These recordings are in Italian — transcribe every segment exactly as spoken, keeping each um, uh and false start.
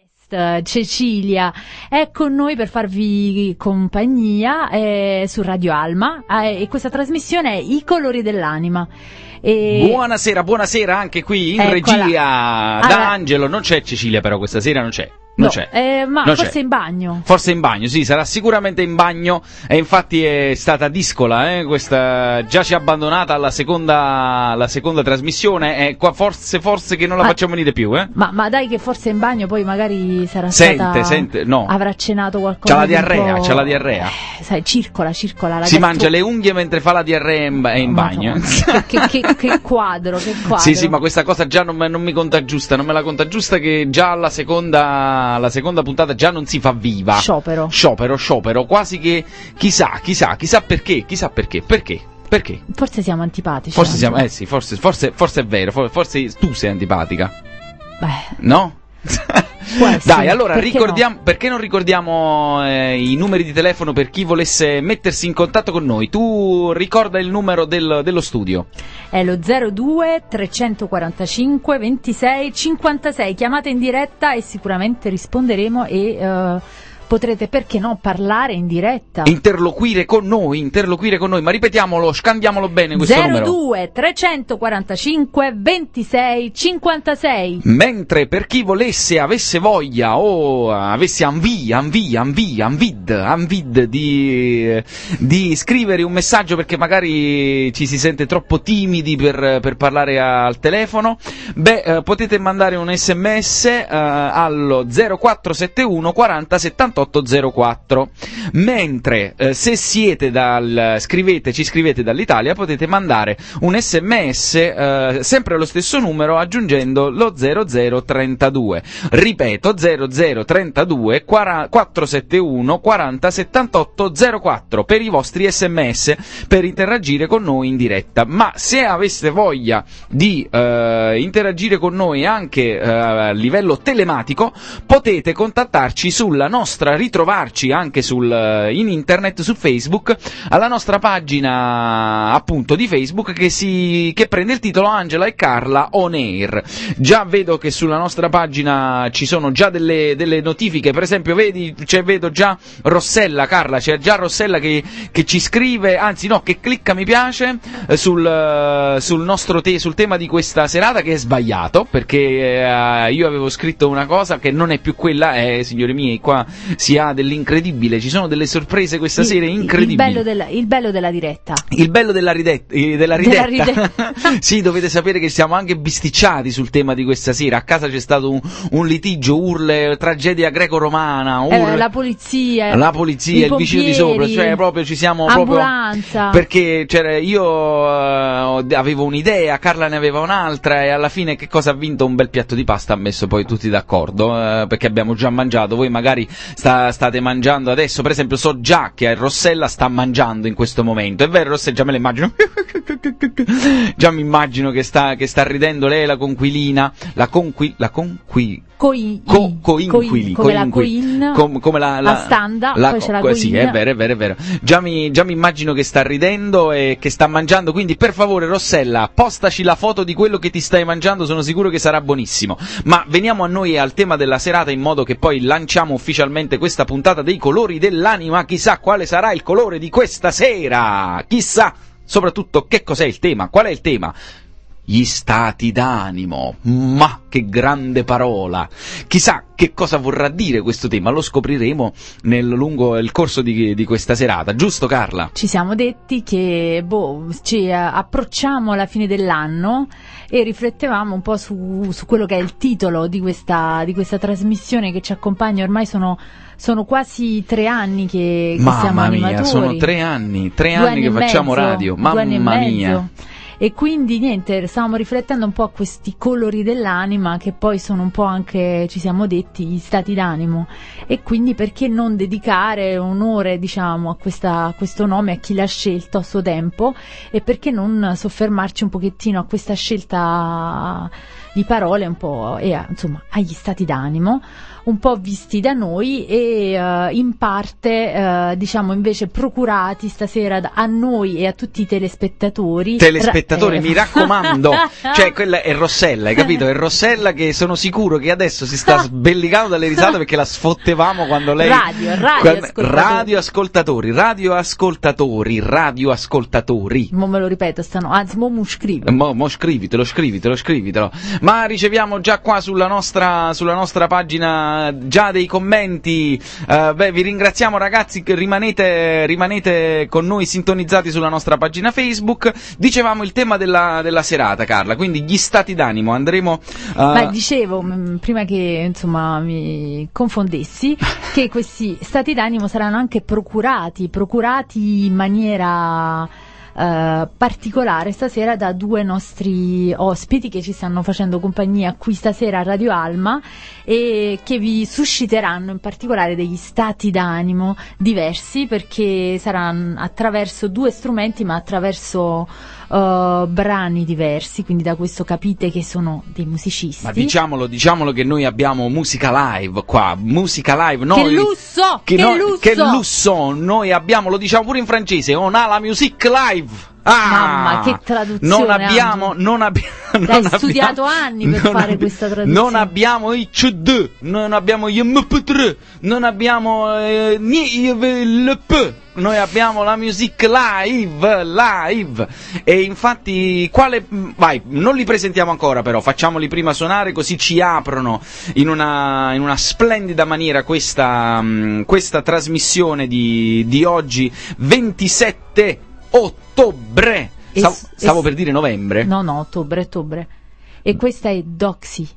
Cecilia è con noi per farvi compagnia eh, su Radio Alma eh, e questa trasmissione è I colori dell'anima. E... Buonasera, buonasera anche qui in Eccola. regia Allora... da Angelo. Non c'è Cecilia però questa sera, non c'è. Non no, c'è. Eh, ma non forse c'è. in bagno. Forse in bagno, sì, sarà sicuramente in bagno e infatti è stata discola, eh, questa già ci ha abbandonata alla seconda, alla seconda trasmissione e qua forse, forse che non la ma, facciamo venire più, eh. Ma, ma dai che forse in bagno poi magari sarà Sente, stata... sente, no. Avrà cenato qualcosa. C'ha la di un diarrea, po'... c'ha la diarrea. Eh, sai, circola, circola. La Si gastro... mangia le unghie mentre fa la diarrea in, ba- in bagno. Che, che, che, che quadro, che quadro. Sì, sì, ma questa cosa già non, me- non mi conta giusta, non me la conta giusta che già alla seconda, alla seconda puntata già non si fa viva. Sciopero. Sciopero, sciopero, quasi che chissà, chissà, chissà perché, chissà perché, perché, perché? Forse siamo antipatici. Forse anche. siamo, eh sì, forse, forse, forse è vero, for- forse tu sei antipatica. Beh, No? può essere, Dai, allora perché ricordiamo, no? perché non ricordiamo eh, i numeri di telefono per chi volesse mettersi in contatto con noi? Tu ricorda il numero del, dello studio. È lo zero due trecentoquarantacinque ventisei cinquantasei. Chiamate in diretta e sicuramente risponderemo e eh, potrete, perché no, parlare in diretta. Interloquire con noi, interloquire con noi, ma ripetiamolo, scandiamolo bene questo numero. zero due trecentoquarantacinque ventisei cinquantasei. Mentre per chi volesse, avesse voglia o avesse anvi, anvi, anvi, anvid, anvid di, di scrivere un messaggio perché magari ci si sente troppo timidi per, per parlare al telefono, beh, eh, potete mandare un sms eh, allo zero quattro sette uno quaranta settantotto zero quattro. Mentre eh, se siete dal, scrivete, ci scrivete dall'Italia, potete mandare un sms eh, sempre allo stesso numero aggiungendo lo zero zero trentadue. Ripeto, zero zero trentadue quattrocentosettantuno quaranta settantotto zero quattro per i vostri sms, per interagire con noi in diretta. Ma se aveste voglia di eh, interagire con noi anche eh, a livello telematico, potete contattarci sulla nostra, ritrovarci anche sul, in internet, su Facebook, alla nostra pagina appunto di Facebook che, si, che prende il titolo Angela e Carla On Air. Già vedo che sulla nostra pagina ci sono già delle, delle notifiche, per esempio vedi, cioè, vedo già Rossella, Carla, c'è già Rossella che, che ci scrive, anzi no, che clicca mi piace eh, sul, uh, sul nostro te, sul tema di questa serata, che è sbagliato, perché eh, io avevo scritto una cosa che non è più quella, eh, signori miei, qua si ha dell'incredibile, ci sono delle sorprese questa Il, sera incredibili. il, bello della, il bello della diretta. Il bello della, ridetta, eh, della ridetta, Della ridetta. sì, dovete sapere che siamo anche bisticciati sul tema di questa sera. A casa c'è stato un, un litigio, urle, tragedia greco-romana, urle, eh, la polizia, la polizia, il vicino di sopra, cioè proprio ci siamo ambulanza. proprio perché c'era, io uh, avevo un'idea, Carla ne aveva un'altra e alla fine che cosa ha vinto? Un bel piatto di pasta, ha messo poi tutti d'accordo, uh, perché abbiamo già mangiato. Voi magari sta, state mangiando adesso, per esempio so già che Rossella sta mangiando in questo momento, è vero Rossella, già me la immagino già mi immagino che sta, che sta ridendo lei, la conquilina, la conqui, la conqui Coi, Co, coinquili, come la coinquili, coin, com, come la, la, la standa, la, poi c'è la co, coin. sì, è vero, è vero, è vero. Già mi, già mi immagino che sta ridendo e che sta mangiando, quindi per favore Rossella, postaci la foto di quello che ti stai mangiando, sono sicuro che sarà buonissimo. Ma veniamo a noi al tema della serata, in modo che poi lanciamo ufficialmente questa puntata dei colori dell'anima. Chissà quale sarà il colore di questa sera, chissà soprattutto che cos'è il tema, qual è il tema? Gli stati d'animo, ma che grande parola! Chissà che cosa vorrà dire questo tema, lo scopriremo nel lungo il corso di, di questa serata, giusto Carla? Ci siamo detti che boh, ci approcciamo alla fine dell'anno e riflettevamo un po' su, su quello che è il titolo di questa, di questa trasmissione che ci accompagna. Ormai sono, sono quasi tre anni che, che mamma siamo mia, animatori. sono tre anni, tre Due anni che anni facciamo mezzo, radio, due mamma anni e mia. mezzo. E quindi niente, stavamo riflettendo un po' a questi colori dell'anima che poi sono un po' anche, ci siamo detti, gli stati d'animo, e quindi perché non dedicare onore, diciamo, a, questa, a questo nome, a chi l'ha scelto a suo tempo, e perché non soffermarci un pochettino a questa scelta di parole un po' e a, insomma agli stati d'animo un po' visti da noi e uh, in parte uh, diciamo invece procurati stasera da, a noi e a tutti i telespettatori. Telespettatori, Ra- mi eh. raccomando, cioè quella è Rossella, hai capito? È Rossella che sono sicuro che adesso si sta sbellicando dalle risate perché la sfottevamo quando lei... Radio, radio quando... ascoltatori. Radio ascoltatori, radio ascoltatori, radio ascoltatori. Mo me lo ripeto, stanno, anzi mo, mo scrivo. Mo, mo scrivitelo, scrivitelo, scrivitelo. Ma riceviamo già qua sulla nostra, sulla nostra pagina già dei commenti. Uh, beh, vi ringraziamo ragazzi che rimanete, rimanete con noi sintonizzati sulla nostra pagina Facebook. Dicevamo il tema della, della serata, Carla, quindi gli stati d'animo. Andremo uh... Ma dicevo, mh, prima che insomma mi confondessi, che questi stati d'animo saranno anche procurati, procurati in maniera Uh, particolare stasera da due nostri ospiti che ci stanno facendo compagnia qui stasera a Radio Alma e che vi susciteranno in particolare degli stati d'animo diversi, perché saranno attraverso due strumenti ma attraverso uh, brani diversi, quindi da questo capite che sono dei musicisti. Ma diciamolo, diciamolo che noi abbiamo musica live qua, musica live, noi, che lusso, che, che, noi, lusso. che lusso, noi abbiamo, lo diciamo pure in francese, on a la musique live. Ah, mamma, che traduzione! Non abbiamo, non abbiamo, non hai abbiamo, studiato anni per fare abbi- questa traduzione. Non abbiamo i C D, non abbiamo gli M P tre, non abbiamo eh, il P. Noi abbiamo la music live, live. E infatti, quale, vai, non li presentiamo ancora però, facciamoli prima suonare così ci aprono in una, in una splendida maniera questa, questa trasmissione di, di oggi, ventisette ottobre. Stavo, s- stavo s- per dire novembre. No, no, ottobre, ottobre. E questa è Doxy.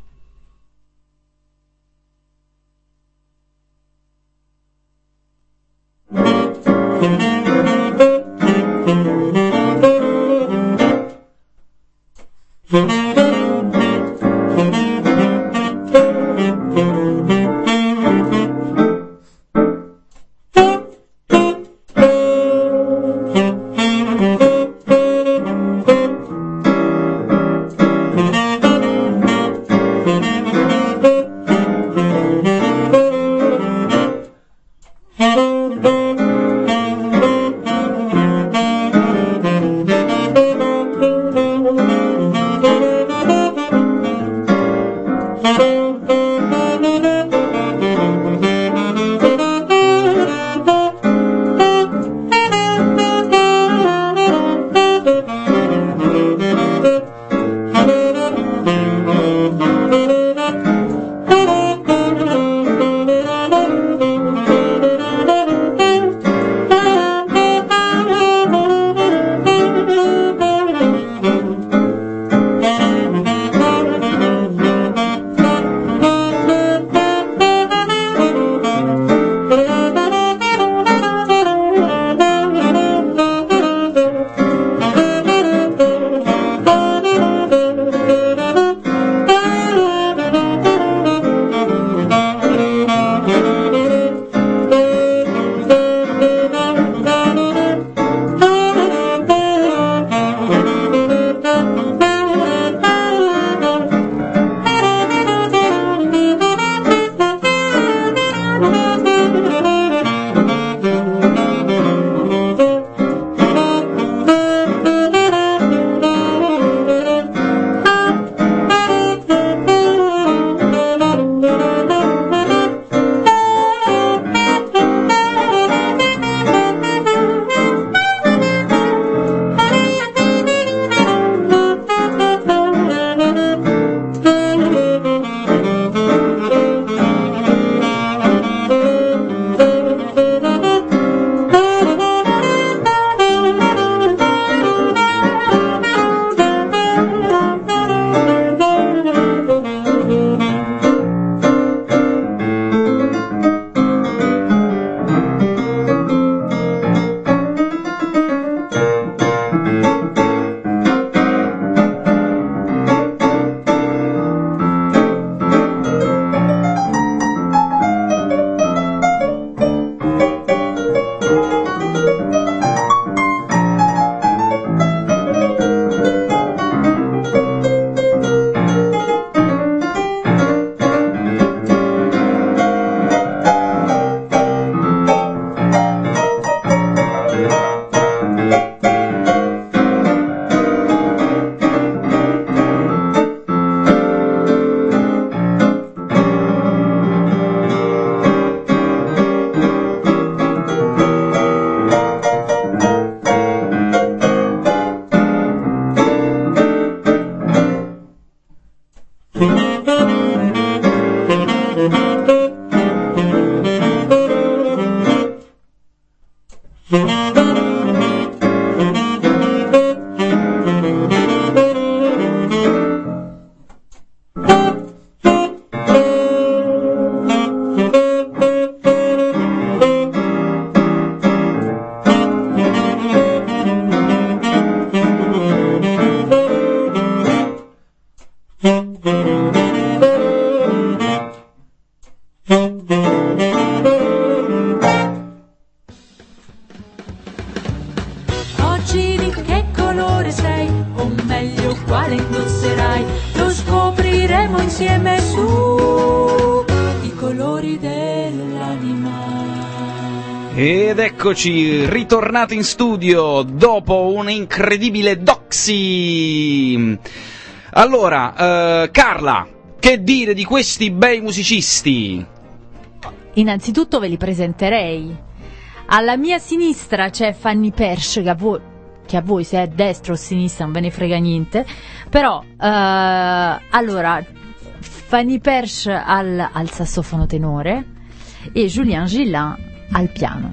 Oggi di che colore sei, o meglio quale indosserai, lo scopriremo insieme su i colori dell'anima. Ed eccoci, ritornati in studio dopo un incredibile doxy. Allora, eh, Carla, che dire di questi bei musicisti? Innanzitutto ve li presenterei. Alla mia sinistra c'è Fanny Persch, che a voi, che a voi se è destra o sinistra non ve ne frega niente, però eh, allora Fanny Persch al, al sassofono tenore e Julien Gillin al piano.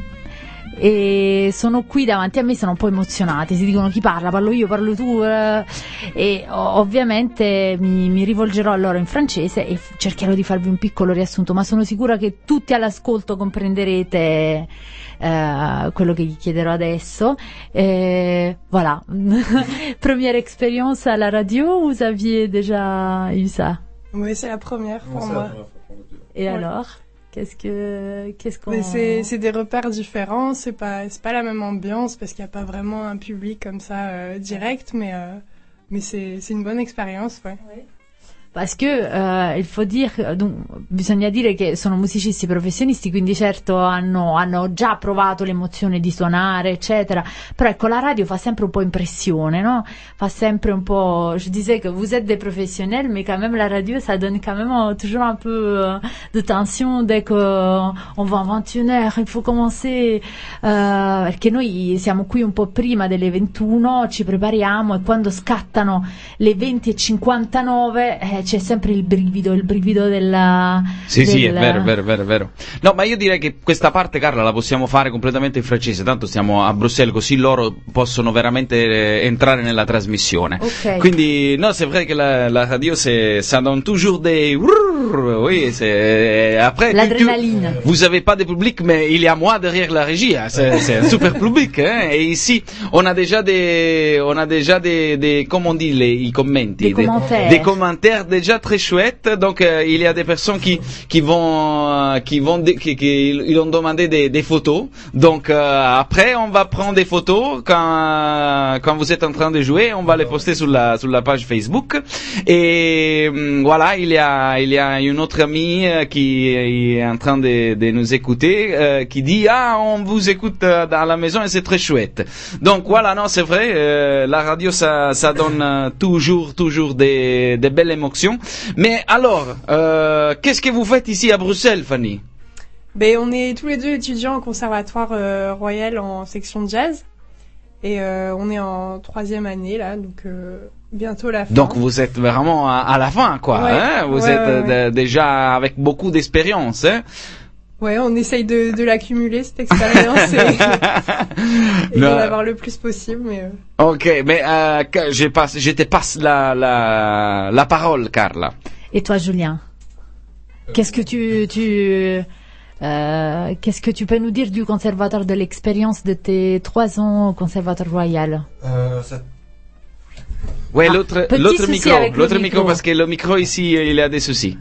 E sono qui davanti a me, sono un po' emozionati, si dicono chi parla, parlo io, parlo tu, eh, e ovviamente mi, mi rivolgerò a loro in francese e f- cercherò di farvi un piccolo riassunto, ma sono sicura che tutti all'ascolto comprenderete eh, quello che gli chiederò adesso. Et voilà. Première expérience à la radio, vous aviez déjà eu ça? Oui, c'est la première pour moi. Et ouais. alors? Qu'est-ce que, qu'est-ce qu'on... Mais c'est, c'est des repères différents, c'est pas, c'est pas la même ambiance parce qu'il n'y a pas vraiment un public comme ça euh, direct, mais, euh, mais c'est, c'est une bonne expérience, ouais. Oui. Parce que uh, il faut dire, dunque, bisogna dire che sono musicisti professionisti, quindi certo hanno, hanno già provato l'emozione di suonare, eccetera. Però ecco, la radio fa sempre un po' impressione, no? Fa sempre un po'. Je disais que vous êtes des professionnels, mais quand même la radio, ça donne quand même toujours un peu euh, de tension dès que euh, on va a vingt et une heures, il faut commencer. Uh, perché noi siamo qui un po' prima delle ventuno, ci prepariamo e quando scattano le venti e cinquantanove eh, c'è sempre il brivido, il brivido della... Sì, del... sì, è vero, è vero, è vero, è vero. No, ma io direi che questa parte, Carla, la possiamo fare completamente in francese, tanto stiamo a Bruxelles, così loro possono veramente eh, entrare nella trasmissione. Okay. Quindi, no, c'est vrai que la, la radio, c'est, ça donne toujours des... Oui, c'est... Après, l'adrénaline. Tu, vous avez pas de public, mais il y a moi derrière la régie, c'est, c'est un super public, hein. Et ici, on a déjà des... On a déjà des... des comment on dit, les, i commenti. Des, des commentaires. Des commentaires déjà très chouette, donc euh, il y a des personnes qui qui vont euh, qui vont de, qui, qui ils ont demandé des, des photos. Donc euh, après on va prendre des photos quand quand vous êtes en train de jouer, on va les poster sur la sur la page Facebook. Et euh, voilà, il y a il y a une autre amie euh, qui est en train de de nous écouter, euh, qui dit ah on vous écoute euh, dans la maison et c'est très chouette. Donc voilà, non c'est vrai, euh, la radio ça ça donne euh, toujours toujours des des belles émotions. Mais alors, euh, qu'est-ce que vous faites ici à Bruxelles, Fanny? Ben, on est tous les deux étudiants au Conservatoire euh, Royal en section jazz. Et euh, on est en troisième année, là, donc euh, bientôt la fin. Donc vous êtes vraiment à, à la fin, quoi. Ouais, hein vous ouais, êtes ouais, ouais. D- déjà avec beaucoup d'expérience. Hein ouais, on essaye de, de l'accumuler, cette expérience, et, et d'en avoir le plus possible. Mais euh... Ok, mais euh, je, passe, je te passe la, la, la parole, Carla. Et toi, Julien, qu'est-ce que tu, tu euh, qu'est-ce que tu peux nous dire du conservatoire, de l'expérience de tes trois ans au Conservatoire Royal? euh, ça... Ouais, ah, l'autre, l'autre micro, l'autre micro, micro, parce que le micro ici, il a des soucis.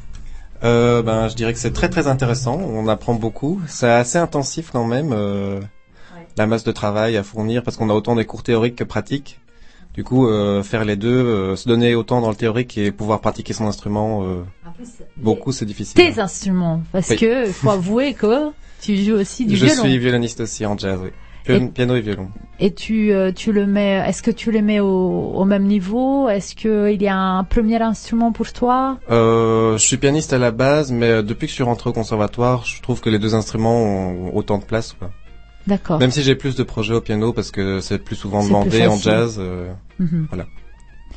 Euh, ben, je dirais que c'est très très intéressant. On apprend beaucoup. C'est assez intensif quand même. Euh, ouais. La masse de travail à fournir parce qu'on a autant des cours théoriques que pratiques. Du coup, euh, faire les deux, euh, se donner autant dans le théorique et pouvoir pratiquer son instrument, euh, plus, beaucoup, c'est difficile. Tes instruments, parce oui. que il faut avouer que tu joues aussi du je violon. Je suis violoniste aussi en jazz, oui. Piano et, piano et violon. Et tu, euh, tu le mets, est-ce que tu le mets au, au même niveau? Est-ce que il y a un premier instrument pour toi? Euh, je suis pianiste à la base, mais depuis que je suis rentré au conservatoire, je trouve que les deux instruments ont autant de place, quoi. D'accord. Même si j'ai plus de projets au piano parce que c'est plus souvent demandé plus en jazz. Euh, mm-hmm. Voilà.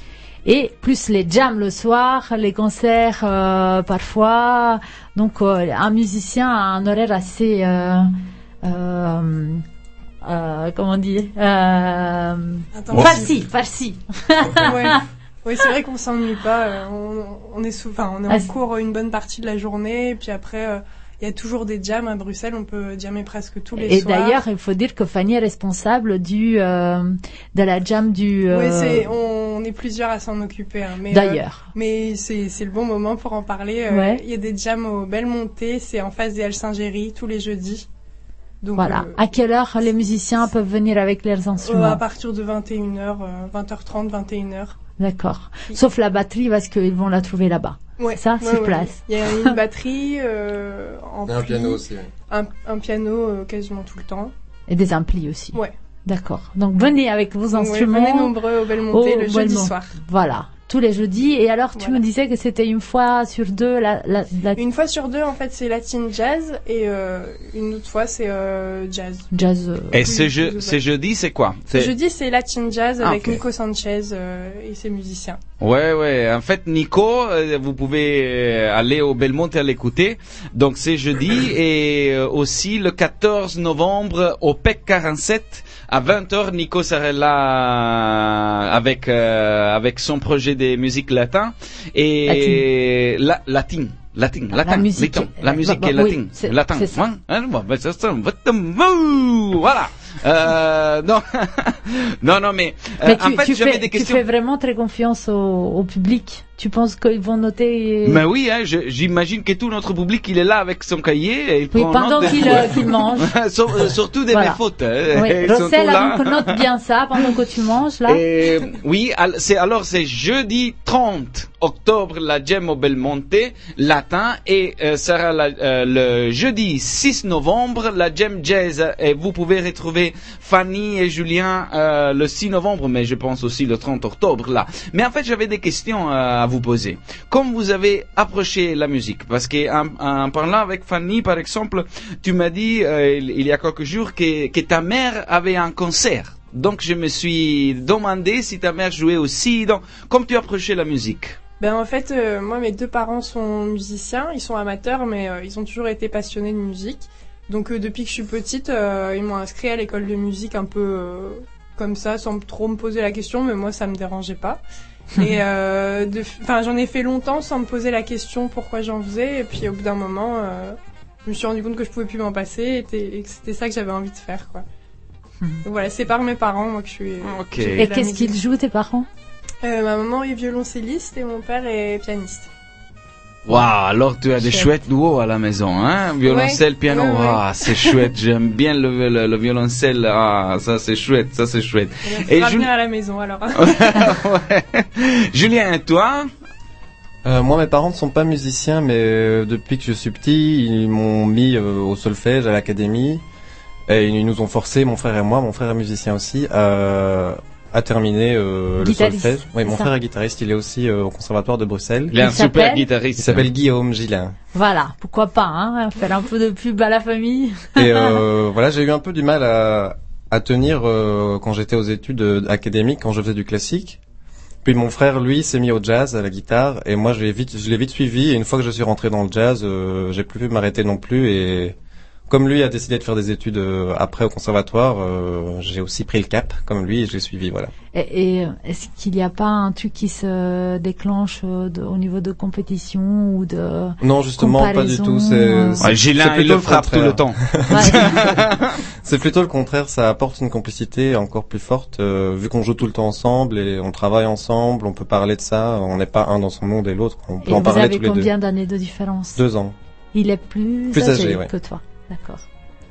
et plus les jams le soir, les concerts euh, parfois. Donc euh, un musicien a un horaire assez euh, euh, euh, comment dire euh, farci, farci. Ouais. Oui, c'est vrai qu'on s'ennuie pas. euh, On, on est sous, enfin, on est en Ah, cours une bonne partie de la journée, et puis après. Euh, Il y a toujours des jams à Bruxelles, on peut jammer presque tous les Et soirs. d'ailleurs, il faut dire que Fanny est responsable du euh, de la jam du. Euh, Oui, c'est, on, on est plusieurs à s'en occuper. Hein, mais, D'ailleurs. euh, mais c'est, c'est le bon moment pour en parler. Euh, Ouais. Il y a des jams aux Belles Montées, c'est en face des Halles Saint-Géry tous les jeudis. Donc, Voilà. euh, À quelle heure les musiciens peuvent venir avec leurs euh, instruments? à partir de vingt et une heures, euh, vingt heures trente, vingt et une heures. D'accord. Sauf la batterie parce qu'ils vont la trouver là-bas. Ouais, Ça, ouais, sur ouais. place. Il y a une batterie, euh, en Et un pli, piano aussi. Ouais. un, un piano euh, quasiment tout le temps. Et des amplis aussi. Ouais. D'accord. Donc venez avec vos Ouais, instruments. venez nombreux aux Belles Montées au le jeudi Belmont. soir. Voilà. Tous les jeudis. Et alors, tu Voilà. me disais que c'était une fois sur deux la, la, la Une fois sur deux, en fait, c'est latin jazz et euh, une autre fois, c'est euh, jazz. jazz. euh, Et Oui, ce, oui, je, oui. ce jeudi, c'est quoi? C'est- Jeudi, c'est latin jazz Ah, avec ok. Nico Sanchez euh, et ses musiciens. Ouais, ouais. En fait, Nico, euh, vous pouvez euh, aller au Belmont et l'écouter. Donc, c'est jeudi et euh, aussi le quatorze novembre au P E C quarante-sept à vingt heures. Nico sera là avec euh, avec son projet de musique latin et la, latin. Latin, La latin, musique latin. est- La musique bah, est bah, oui, latin, c'est- latin. c'est ça. Hein? Hein, bon, ben, ça, ça, voilà. Euh, non, non, non, mais, euh, Mais tu, en fait, tu, j'avais fais, des tu questions. fais vraiment très confiance au, au public. Tu penses qu'ils vont noter. Mais oui, hein, je- j'imagine que tout notre public, il est là avec son cahier et il Oui, prend pendant note de- qu'il euh, qu'il mange. Sur- euh, surtout des Voilà. mes fautes. Hein. Oui. Ils sont Rossel, tous là. donc, note bien ça pendant que tu manges là. Et, oui, al- c'est alors c'est jeudi trente octobre la Jam au Belmonte latin et euh, sera la- euh, le jeudi six novembre la Jam Jazz et vous pouvez retrouver Fanny et Julien euh, le six novembre mais je pense aussi le trente octobre là. Mais en fait j'avais des questions euh, à vous poser. Comme vous avez approché la musique parce que en, en parlant avec Fanny par exemple tu m'as dit euh, il, il y a quelques jours que, que ta mère avait un concert. Donc je me suis demandé si ta mère jouait aussi. Donc, comme tu approchais la musique? Ben en fait, euh, moi mes deux parents sont musiciens, ils sont amateurs, mais euh, ils ont toujours été passionnés de musique. Donc euh, depuis que je suis petite, euh, ils m'ont inscrit à l'école de musique un peu euh, comme ça, sans trop me poser la question, mais moi ça me dérangeait pas. Et euh, de- enfin j'en ai fait longtemps sans me poser la question pourquoi j'en faisais, et puis au bout d'un moment, euh, je me suis rendu compte que je pouvais plus m'en passer et, t- et que c'était ça que j'avais envie de faire, quoi. Donc voilà, c'est par mes parents, moi que je suis. Ok. j'ai fait Et de la qu'est-ce musique. qu'ils jouent tes parents? Euh, ma maman est violoncelliste et mon père est pianiste. Waouh, alors tu as des Chouette. chouettes duos à la maison, hein? Violoncelle, Ouais, piano, ouais, ouais. ah, c'est chouette. J'aime bien le, le, le violoncelle, ah, ça c'est chouette, ça c'est chouette. Il Et faudra Julie- venir à la maison alors. Ouais. Julien, et toi? Euh, moi, mes parents ne sont pas musiciens, mais euh, depuis que je suis petit, ils m'ont mis euh, au solfège à l'académie. Et ils nous ont forcé, mon frère et moi, mon frère est musicien aussi, à, à terminer euh, le Guitariste, solfège. Oui, c'est mon ça. frère est guitariste, il est aussi euh, au conservatoire de Bruxelles. Il est un Il super s'appelle guitariste. Il s'appelle Guillaume Gillin. Voilà, pourquoi pas, hein, faire un peu de pub à la famille. Et euh, voilà, j'ai eu un peu du mal à, à tenir euh, quand j'étais aux études euh, académiques, quand je faisais du classique. Puis mon frère, lui, s'est mis au jazz, à la guitare, et moi, je l'ai vite, je l'ai vite suivi. Et une fois que je suis rentré dans le jazz, euh, j'ai plus pu m'arrêter non plus. Et comme lui a décidé de faire des études euh, après au conservatoire, euh, j'ai aussi pris le cap, comme lui, et je l'ai suivi, voilà. Et, et est-ce qu'il n'y a pas un truc qui se déclenche euh, de- au niveau de compétition ou de... Non, justement, pas du Comparaison, tout. euh, C'est, Ouais, c'est- Gilin, c'est il plutôt le le frappe tout contraire. le temps. Ouais. C'est plutôt le contraire, ça apporte une complicité encore plus forte, euh, vu qu'on joue tout le temps ensemble et on travaille ensemble, on peut parler de ça, on n'est pas un dans son monde et l'autre, on peut Et en vous parler avez tous les deux. combien d'années de différence? Deux ans. Il est plus, Plus âgé, ouais. que toi. D'accord.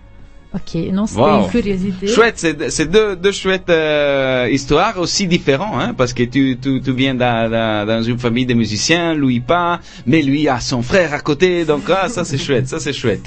Ok, non, c'était Wow. une curiosité. Chouette, c'est, c'est deux, deux chouettes euh, histoires aussi différentes, hein, parce que tu, tu, tu viens dans, dans, dans une famille de musiciens, lui pas, mais lui a son frère à côté, donc ah, ça c'est chouette, ça c'est chouette.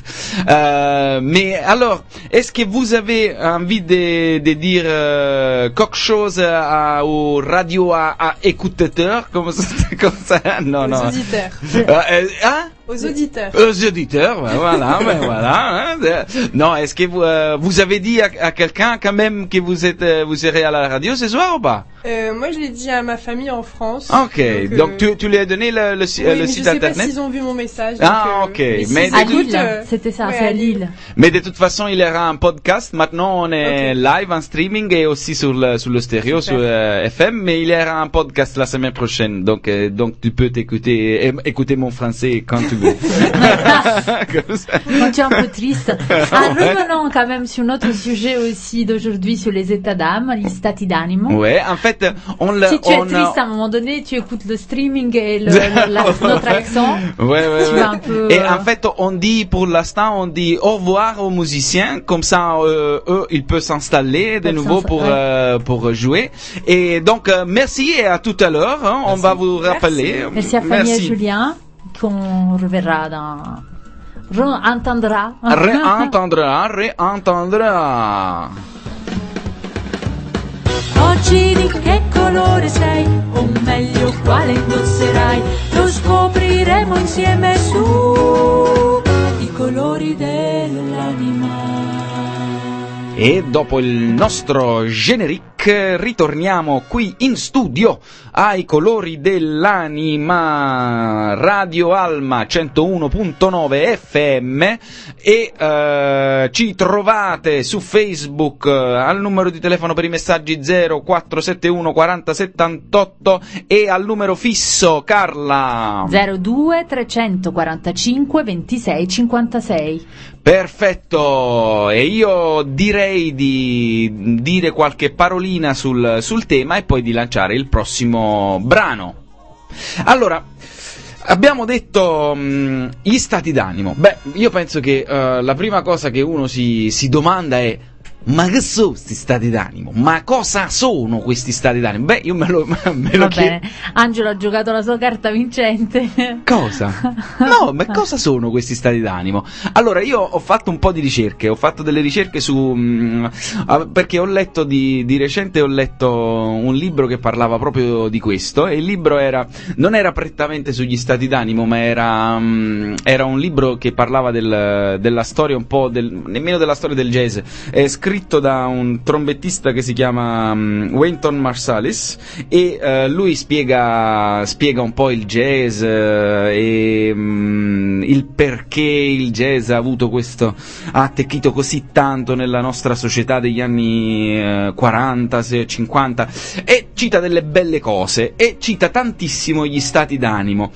Euh, mais alors, est-ce que vous avez envie de, de dire euh, quelque chose à, aux radio à, à écouteurs, comme ça, comme ça, non, Aux non. auditeurs. Euh, euh, hein? Aux auditeurs. Aux auditeurs, ben voilà, ben voilà. Hein. Non, est-ce que vous, euh, vous avez dit à, à quelqu'un quand même que vous êtes, euh, vous serez à la radio ce soir ou pas? Euh, moi, je l'ai dit à ma famille en France. Ok, donc, donc euh, tu, tu lui as donné le, le, oui, le mais site je sais internet. pas s'ils ont vu mon message. Ah, donc, euh, ok. mais Mais s'ils À écoute, Lille, euh, c'était ça, ouais, c'est à à Lille. Mais de toute façon, il y aura un podcast. Maintenant, on est Ok. live en streaming et aussi sur le, sur le stéréo, Super. sur euh, F M. Mais il y aura un podcast la semaine prochaine. Donc, euh, donc tu peux t'écouter, euh, écouter mon français quand tu veux. Comme ça. Quand tu es un peu triste. Ah, revenons quand même sur notre sujet aussi d'aujourd'hui, sur les états d'âme, gli stati d'animo. Ouais, en fait, on l'a, Si tu es on triste à un moment donné, tu écoutes le streaming et le, le- la- notre accent. Ouais, ouais, Tu ouais. vas un peu, Et euh, en fait, on dit, pour l'instant, on dit au revoir aux musiciens, comme ça, euh, eux, ils peuvent s'installer de Peuvent nouveau s'insta- pour, ouais. euh, pour jouer. Et donc, euh, merci et à tout à l'heure, hein, on va vous rappeler. Merci à Fanny et Julien, qu'on reverra dans... Re-entendra. Réentendra, réentendra. Oggi di che colore sei, o meglio quale indosserai, lo scopriremo insieme su i colori dell'anima. E dopo il nostro generic ritorniamo qui in studio ai colori dell'anima, Radio Alma centouno virgola nove F M, e eh, ci trovate su Facebook eh, al numero di telefono per i messaggi zero quattro sette uno quaranta settantotto e al numero fisso, Carla. zero due trecentoquarantacinque ventisei cinquantasei. Perfetto, e io direi di dire qualche parolina sul, sul tema e poi di lanciare il prossimo brano. Allora, abbiamo detto mh, gli stati d'animo. Beh, io penso che uh, la prima cosa che uno si, si domanda è: ma che sono questi stati d'animo? Ma cosa sono questi stati d'animo? Beh, io me lo, me lo Va chiedo. bene, Angelo ha giocato la sua carta vincente. Cosa? No, ma cosa sono questi stati d'animo? Allora, io ho fatto un po' di ricerche, ho fatto delle ricerche su... Mh, perché ho letto di, di recente, ho letto un libro che parlava proprio di questo, e il libro era, non era prettamente sugli stati d'animo, ma era, mh, era un libro che parlava del, della storia un po', del, nemmeno della storia del jazz, è scritto da un trombettista che si chiama um, Wynton Marsalis, e uh, lui spiega, spiega un po' il jazz uh, e um, il perché il jazz ha avuto questo, ha attecchito così tanto nella nostra società degli anni uh, quaranta, cinquanta, e cita delle belle cose e cita tantissimo gli stati d'animo,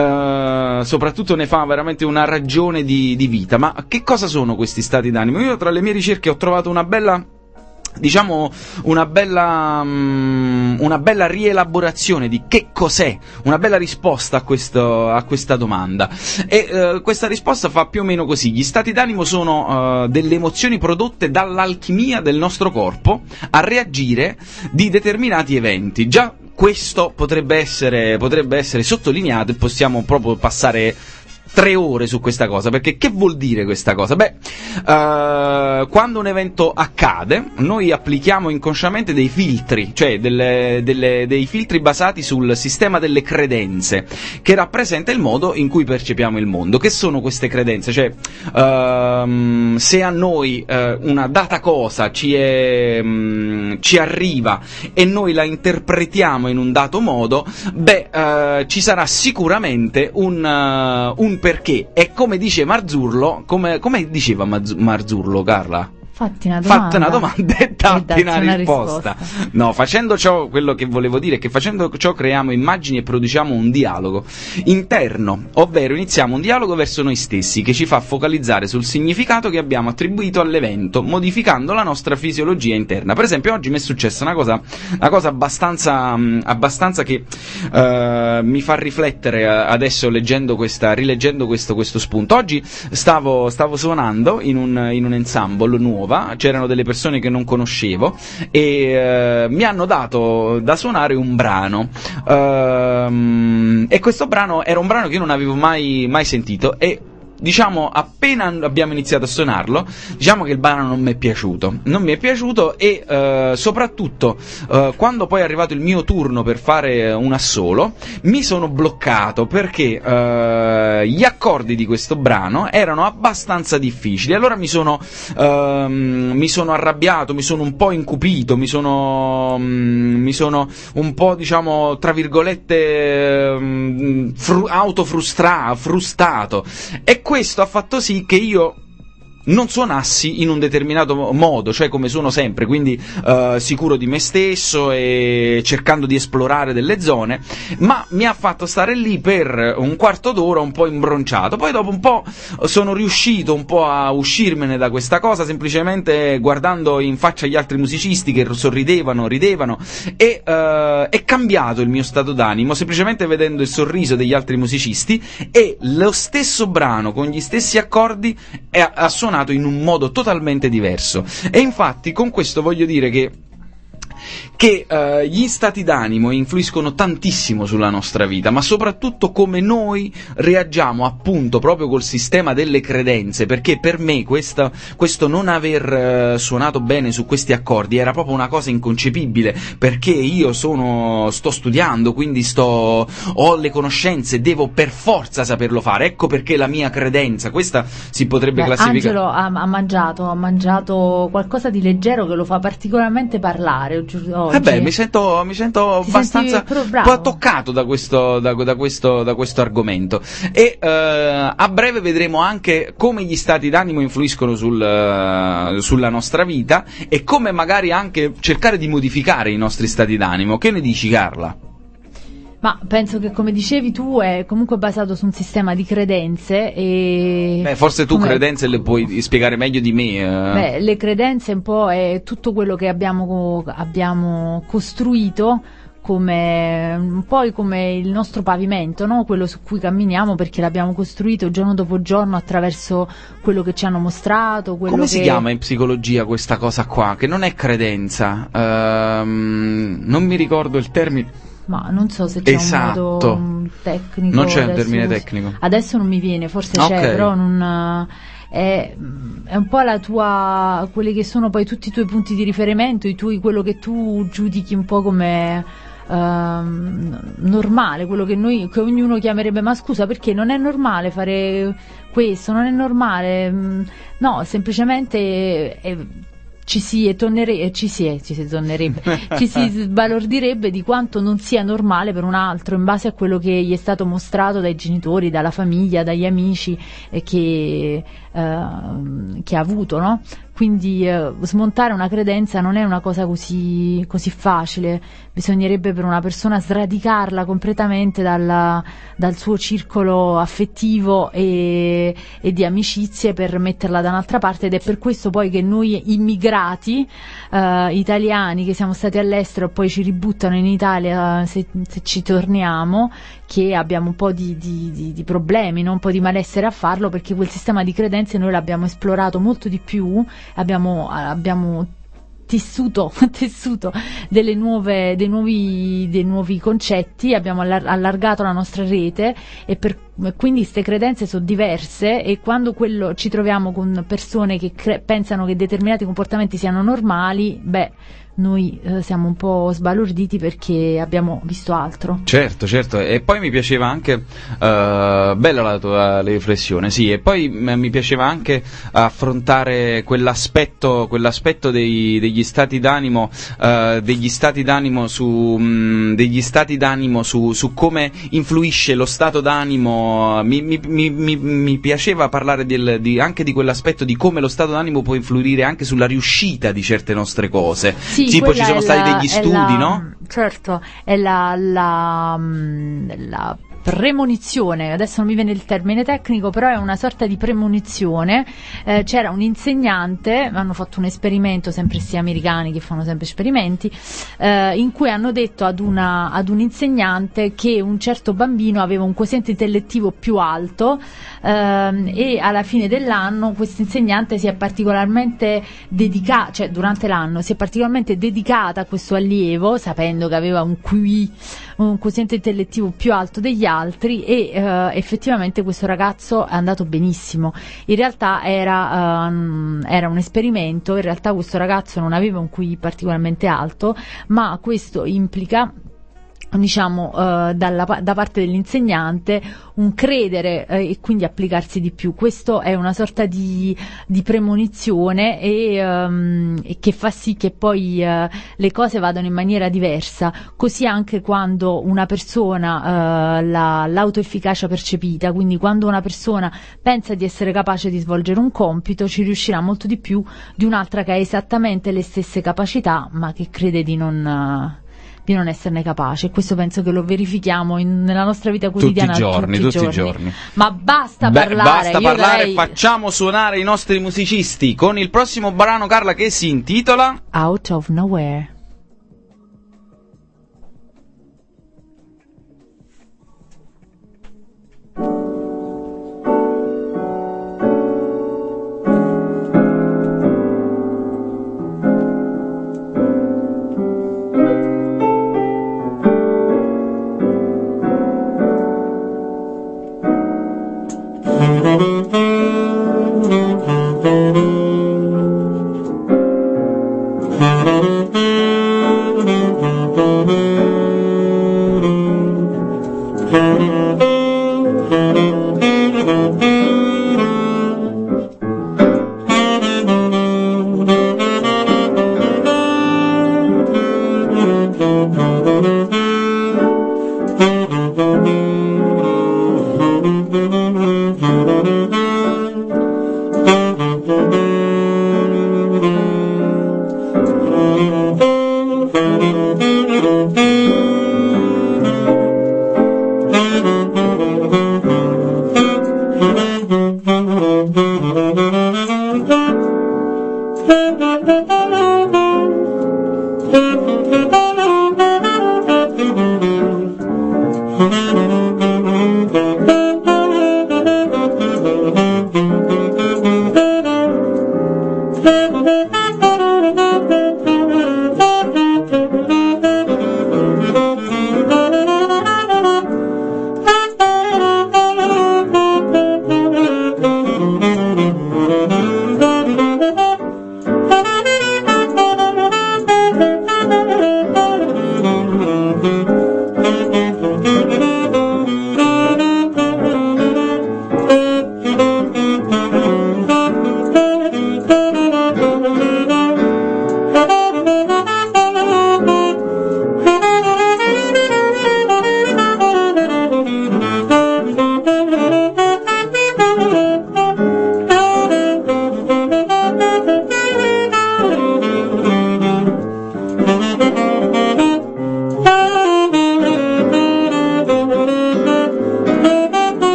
uh, soprattutto ne fa veramente una ragione di, di vita. Ma che cosa sono questi stati d'animo? Io tra le mie ricerche ho trovato una bella, diciamo, una bella um, una bella rielaborazione di che cos'è, una bella risposta a questo, a questa domanda, e uh, questa risposta fa più o meno così: gli stati d'animo sono uh, delle emozioni prodotte dall'alchimia del nostro corpo a reagire di determinati eventi. Già questo potrebbe essere, potrebbe essere sottolineato, e possiamo proprio passare tre ore su questa cosa, perché che vuol dire questa cosa? Beh, uh, quando un evento accade, noi applichiamo inconsciamente dei filtri, cioè delle, delle, dei filtri basati sul sistema delle credenze, che rappresenta il modo in cui percepiamo il mondo. Che sono queste credenze? Cioè, uh, se a noi uh, una data cosa ci, è, um, ci arriva e noi la interpretiamo in un dato modo, beh, uh, ci sarà sicuramente un, uh, un perché. E come dice Marzullo, come, come diceva Marzullo, Carla? Fatti una domanda. Fatti una domanda e datti una, una risposta. risposta. No, facendo ciò, quello che volevo dire è che facendo ciò creiamo immagini e produciamo un dialogo interno, ovvero iniziamo un dialogo verso noi stessi che ci fa focalizzare sul significato che abbiamo attribuito all'evento, modificando la nostra fisiologia interna. Per esempio, oggi mi è successa una cosa, una cosa abbastanza, mh, abbastanza che uh, mi fa riflettere adesso leggendo questa, rileggendo questo, questo spunto. Oggi stavo, stavo suonando in un, in un ensemble nuovo. C'erano delle persone che non conoscevo e uh, mi hanno dato da suonare un brano, uh, e questo brano era un brano che io non avevo mai, mai sentito, e diciamo appena abbiamo iniziato a suonarlo, diciamo che il brano non mi è piaciuto, non mi è piaciuto e eh, soprattutto eh, quando poi è arrivato il mio turno per fare un assolo, mi sono bloccato perché eh, gli accordi di questo brano erano abbastanza difficili. Allora mi sono ehm, mi sono arrabbiato, mi sono un po' incupito, mi sono mm, mi sono un po', diciamo, tra virgolette mm, fru- autofrustrato, frustato, e questo ha fatto sì che io non suonassi in un determinato modo, cioè come suono sempre, quindi uh, sicuro di me stesso e cercando di esplorare delle zone, ma mi ha fatto stare lì per un quarto d'ora un po' imbronciato. Poi dopo un po' sono riuscito un po' a uscirmene da questa cosa, semplicemente guardando in faccia gli altri musicisti che sorridevano, ridevano, e uh, è cambiato il mio stato d'animo semplicemente vedendo il sorriso degli altri musicisti, e lo stesso brano con gli stessi accordi è, ha suonato in un modo totalmente diverso. E infatti con questo voglio dire che che uh, gli stati d'animo influiscono tantissimo sulla nostra vita, ma soprattutto come noi reagiamo appunto proprio col sistema delle credenze, perché per me questa, questo non aver uh, suonato bene su questi accordi era proprio una cosa inconcepibile, perché io sono sto studiando, quindi sto ho le conoscenze, devo per forza saperlo fare, ecco perché la mia credenza, questa si potrebbe Beh, classificare. Angelo ha, ha mangiato, ha mangiato qualcosa di leggero che lo fa particolarmente parlare oggi. Vabbè, mi sento, mi sento Ti abbastanza un po' toccato da questo, da, da questo, da questo argomento. E eh, a breve vedremo anche come gli stati d'animo influiscono sul, uh, sulla nostra vita, e come magari anche cercare di modificare i nostri stati d'animo. Che ne dici, Carla? Ma penso che, come dicevi tu, è comunque basato su un sistema di credenze e... Beh, forse tu come... credenze le puoi spiegare meglio di me. Eh. Beh, le credenze un po' è tutto quello che abbiamo, abbiamo costruito, come un po' come il nostro pavimento, no? Quello su cui camminiamo, perché l'abbiamo costruito giorno dopo giorno attraverso quello che ci hanno mostrato. Quello Come che... si chiama in psicologia questa cosa qua? Che non è credenza, ehm, non mi ricordo il termine. Ma non so se c'è esatto. un modo un tecnico. Non c'è un adesso, termine tecnico. Adesso non mi viene, forse okay. c'è, però non... È, è un po' la tua, quelli che sono poi tutti i tuoi punti di riferimento, i tuoi, quello che tu giudichi un po' come uh, normale, quello che noi, che ognuno chiamerebbe, ma scusa, perché non è normale fare questo, non è normale, no, semplicemente è, ci si tornerebbe, ci si è, ci si tornerebbe, ci si sbalordirebbe di quanto non sia normale per un altro, in base a quello che gli è stato mostrato dai genitori, dalla famiglia, dagli amici eh, che, eh, che ha avuto, no? Quindi eh, smontare una credenza non è una cosa così, così facile, bisognerebbe per una persona sradicarla completamente dalla, dal suo circolo affettivo e, e di amicizie per metterla da un'altra parte, ed è per questo poi che noi immigrati eh, italiani che siamo stati all'estero e poi ci ributtano in Italia se, se ci torniamo, che abbiamo un po' di, di, di, di problemi, no? Un po' di malessere a farlo, perché quel sistema di credenze noi l'abbiamo esplorato molto di più, abbiamo, abbiamo tessuto, tessuto delle nuove, dei, nuovi, dei nuovi concetti, abbiamo allargato la nostra rete, e per, quindi queste credenze sono diverse, e quando quello, ci troviamo con persone che cre- pensano che determinati comportamenti siano normali, beh, noi eh, siamo un po' sbalorditi perché abbiamo visto altro. Certo, certo, e poi mi piaceva anche, uh, bella la tua riflessione, sì, e poi m- mi piaceva anche affrontare quell'aspetto, quell'aspetto dei, degli stati d'animo, uh, degli stati d'animo su, mh, degli stati d'animo su, su come influisce lo stato d'animo. Mi, mi, mi, mi, mi piaceva parlare del, di, anche di quell'aspetto di come lo stato d'animo può influire anche sulla riuscita di certe nostre cose. Sì, tipo ci sono stati la, degli studi, la, no? Certo, è la, la, la premonizione, adesso non mi viene il termine tecnico, però è una sorta di premonizione. Eh, c'era un insegnante, hanno fatto un esperimento, sempre sti americani che fanno sempre esperimenti, eh, in cui hanno detto ad, una, ad un insegnante che un certo bambino aveva un quoziente intellettivo più alto, ehm, e alla fine dell'anno questo insegnante si è particolarmente dedicato, cioè durante l'anno si è particolarmente dedicata a questo allievo, sapendo che aveva un Q I, un quoziente intellettivo più alto degli altri, altri e eh, effettivamente questo ragazzo è andato benissimo. In realtà era, uh, era un esperimento, in realtà questo ragazzo non aveva un Q I particolarmente alto, ma questo implica, diciamo, uh, dalla, da parte dell'insegnante un credere uh, e quindi applicarsi di più. Questo è una sorta di, di premonizione e, um, e che fa sì che poi uh, le cose vadano in maniera diversa. Così anche quando una persona uh, la, l'autoefficacia percepita, quindi quando una persona pensa di essere capace di svolgere un compito, ci riuscirà molto di più di un'altra che ha esattamente le stesse capacità ma che crede di non uh, di non esserne capace. Questo penso che lo verifichiamo in, nella nostra vita quotidiana tutti i giorni, tutti, tutti i giorni. giorni. Ma basta Beh, parlare, basta io parlare, darei... facciamo suonare i nostri musicisti con il prossimo brano, Carla, che si intitola Out of Nowhere.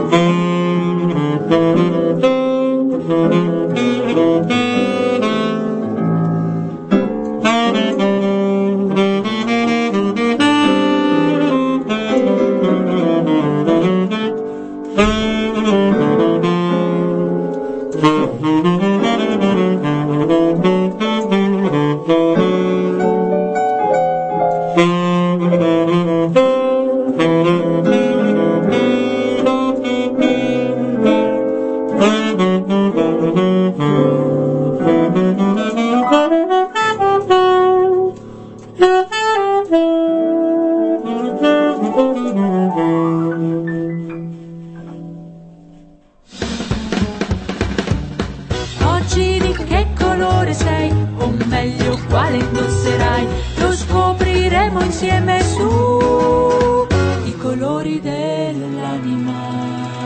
Oggi di che colore sei, o meglio quale indosserai, lo scopriremo insieme su i colori dell'anima.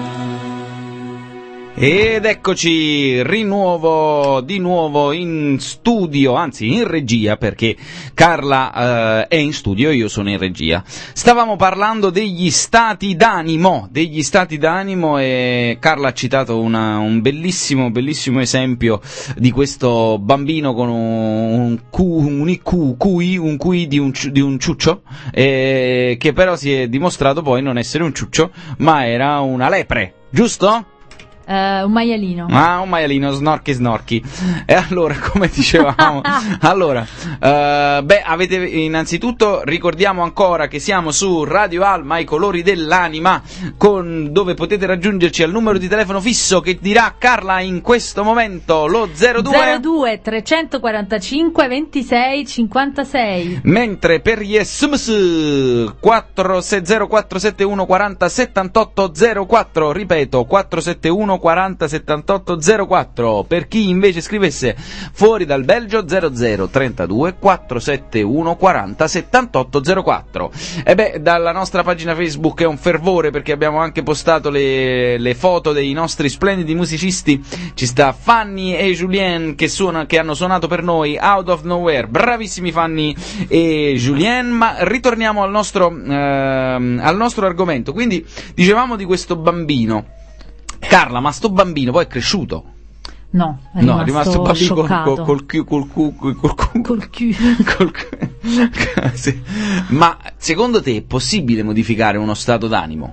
Ed eccoci rinuovo di nuovo in studio, anzi in regia, perché Carla eh, è in studio e io sono in regia. Stavamo parlando degli stati d'animo, degli stati d'animo e Carla ha citato una, un bellissimo, bellissimo esempio di questo bambino con un, un, Q, un I Q, Q I, un Q I di un, di un ciuccio, eh, che però si è dimostrato poi non essere un ciuccio, ma era una lepre, giusto? Uh, un maialino. Ah, un maialino, snorchi snorchi. E allora, come dicevamo, allora, uh, beh, avete innanzitutto ricordiamo ancora che siamo su Radio Alma, i colori dell'anima, con, dove potete raggiungerci al numero di telefono fisso che dirà Carla in questo momento, lo zero due zero due trecentoquarantacinque ventisei cinquantasei. Mentre per gli S M S quattro sei zero quattro sette uno quaranta settantotto zero quattro, ripeto quattro sette uno quaranta settantotto zero quattro, per chi invece scrivesse fuori dal Belgio zero zero trentadue quattrocentosettantuno quaranta settantotto zero quattro. E beh, dalla nostra pagina Facebook è un fervore perché abbiamo anche postato le, le foto dei nostri splendidi musicisti. Ci sta Fanny e Julien che, suona, che hanno suonato per noi Out of Nowhere, bravissimi Fanny e Julien. Ma ritorniamo al nostro, ehm, al nostro argomento. Quindi dicevamo di questo bambino. Carla, ma sto bambino poi è cresciuto? No, è no, rimasto, è rimasto bambino col, scioccato. col, col, col, col, col, col, col, Col chiù. col, sì. Ma secondo te è possibile modificare uno stato d'animo?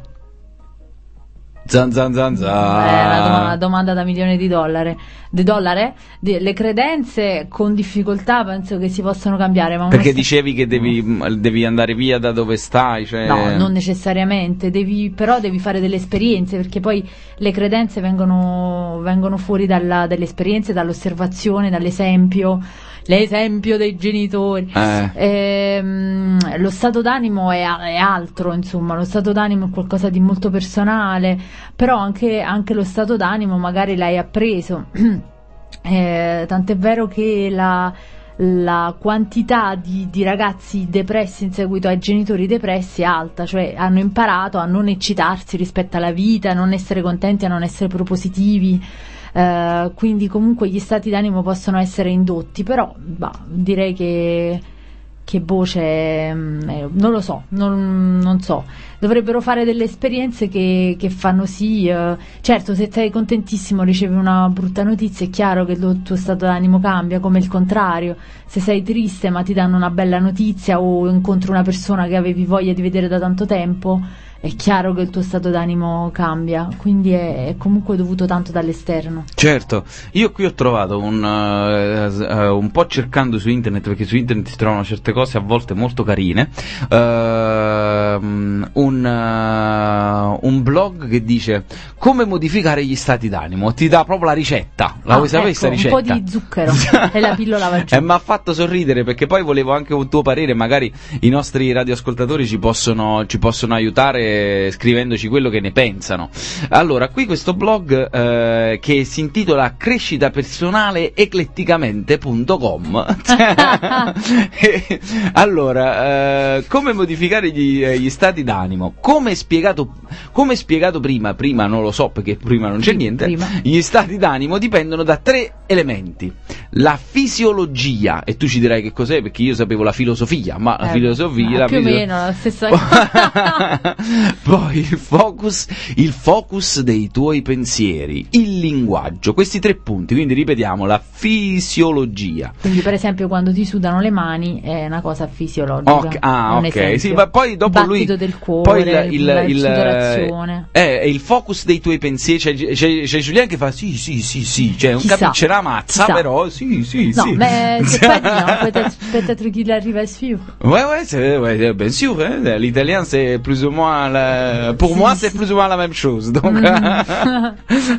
Zan zan zan zan. Eh, la domanda, domanda da milione di dollari. Di dollari? Di, le credenze con difficoltà penso che si possano cambiare. Ma Perché sta... dicevi che devi, devi andare via da dove stai? Cioè... No, non necessariamente. Devi, però devi fare delle esperienze, perché poi le credenze vengono, vengono fuori dalla, dalle esperienze, dall'osservazione, dall'esempio. L'esempio dei genitori. Eh. Ehm, lo stato d'animo è, è altro, insomma, lo stato d'animo è qualcosa di molto personale, però anche, anche lo stato d'animo magari l'hai appreso. eh, tant'è vero che la, la quantità di, di ragazzi depressi in seguito ai genitori depressi è alta, cioè hanno imparato a non eccitarsi rispetto alla vita, a non essere contenti, a non essere propositivi. Uh, quindi comunque gli stati d'animo possono essere indotti, però bah, direi che che voce eh, non lo so, non, non so, dovrebbero fare delle esperienze che, che fanno sì, uh, certo, se sei contentissimo ricevi una brutta notizia, è chiaro che il tuo stato d'animo cambia, come il contrario. Se sei triste ma ti danno una bella notizia o incontri una persona che avevi voglia di vedere da tanto tempo, è chiaro che il tuo stato d'animo cambia, quindi è, è comunque dovuto tanto dall'esterno. Certo, io qui ho trovato un, uh, uh, un po' cercando su internet, perché su internet si trovano certe cose a volte molto carine, uh, un, uh, un blog che dice come modificare gli stati d'animo, ti dà proprio la ricetta, la ah, vuoi sapere ecco, questa ricetta? Un po' di zucchero e la pillola va giù. E mi ha fatto sorridere perché poi volevo anche un tuo parere, magari i nostri radioascoltatori ci possono, ci possono aiutare scrivendoci quello che ne pensano. Allora, qui questo blog eh, che si intitola crescita personale ecletticamente punto com. Allora, eh, come modificare gli, gli gli stati d'animo. Come spiegato, come spiegato prima, prima non lo so perché prima non c'è niente, prima. Gli stati d'animo dipendono da tre elementi. La fisiologia, e tu ci dirai che cos'è perché io sapevo la filosofia, ma la Eh, filosofia... ah, la più o fisio- meno la stessa cosa. Poi il focus, il focus dei tuoi pensieri, il linguaggio, questi tre punti, quindi ripetiamo, la fisiologia. Quindi per esempio quando ti sudano le mani è una cosa fisiologica. Ok, ah, un ok, esempio. sì, ma poi dopo lui Battito del cuore, poi il, il, la il, sudorazione. eh, è il focus dei tuoi pensieri, c'è, c'è, c'è Giuliano che fa sì, sì, sì, sì, cioè non Chissà, capisce la mazza, chissà. però sì, sì, Non, sì. mais c'est pas dit, hein. peut-être, peut-être qu'il arrive à suivre. Ouais, ouais, c'est, ouais, bien sûr, hein, l'italien c'est plus ou moins, la, pour Sì, moi sì. c'est plus ou moins la même chose, donc. Mm.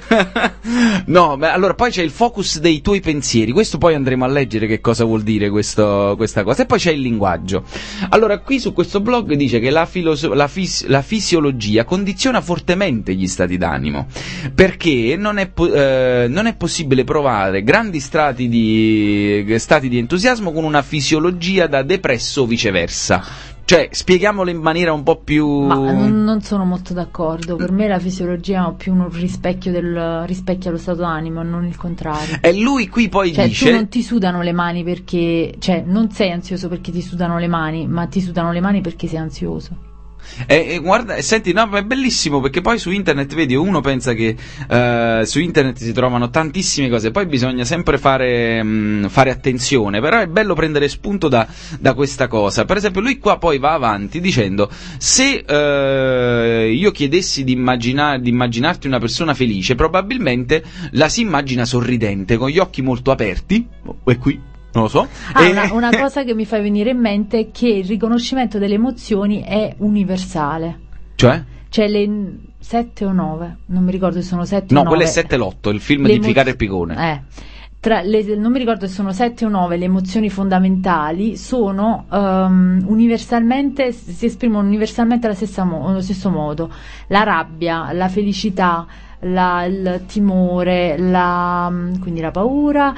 No, ma allora poi c'è il focus dei tuoi pensieri, questo poi andremo a leggere che cosa vuol dire questo, questa cosa, e poi c'è il linguaggio. Allora, qui su questo blog dice che la, filoso- la, fis- la fisiologia condiziona fortemente gli stati d'animo, perché non è, po- eh, non è possibile provare grandi strati di, stati di entusiasmo con una fisiologia da depresso o viceversa. Cioè, spieghiamolo in maniera un po' più... Ma non, non sono molto d'accordo. Per me la fisiologia è più un rispecchio del rispecchia lo stato d'animo, non il contrario. E lui qui poi Cioè, dice... tu non ti sudano le mani perché, cioè, non sei ansioso perché ti sudano le mani, ma ti sudano le mani perché sei ansioso. E, e guarda, e senti, no, ma è bellissimo perché poi su internet, vedi, uno pensa che eh, su internet si trovano tantissime cose, poi bisogna sempre fare, mh, fare attenzione, però è bello prendere spunto da, da questa cosa. Per esempio lui qua poi va avanti dicendo: se eh, io chiedessi di, immagina- di immaginarti una persona felice, probabilmente la si immagina sorridente, con gli occhi molto aperti, e qui non lo so. Ah, e... una, una cosa che mi fa venire in mente è che il riconoscimento delle emozioni è universale. Cioè? Cioè le sette o nove, non mi ricordo se sono sette No, o nove. quello è sette l'otto, il film Le di emo- Ficare e Picone. Eh. Tra le, non mi ricordo se sono sette o nove le emozioni fondamentali, sono um, universalmente, si esprimono universalmente allo stesso, mo- allo stesso modo. La rabbia, la felicità, la, il timore, la, quindi la paura,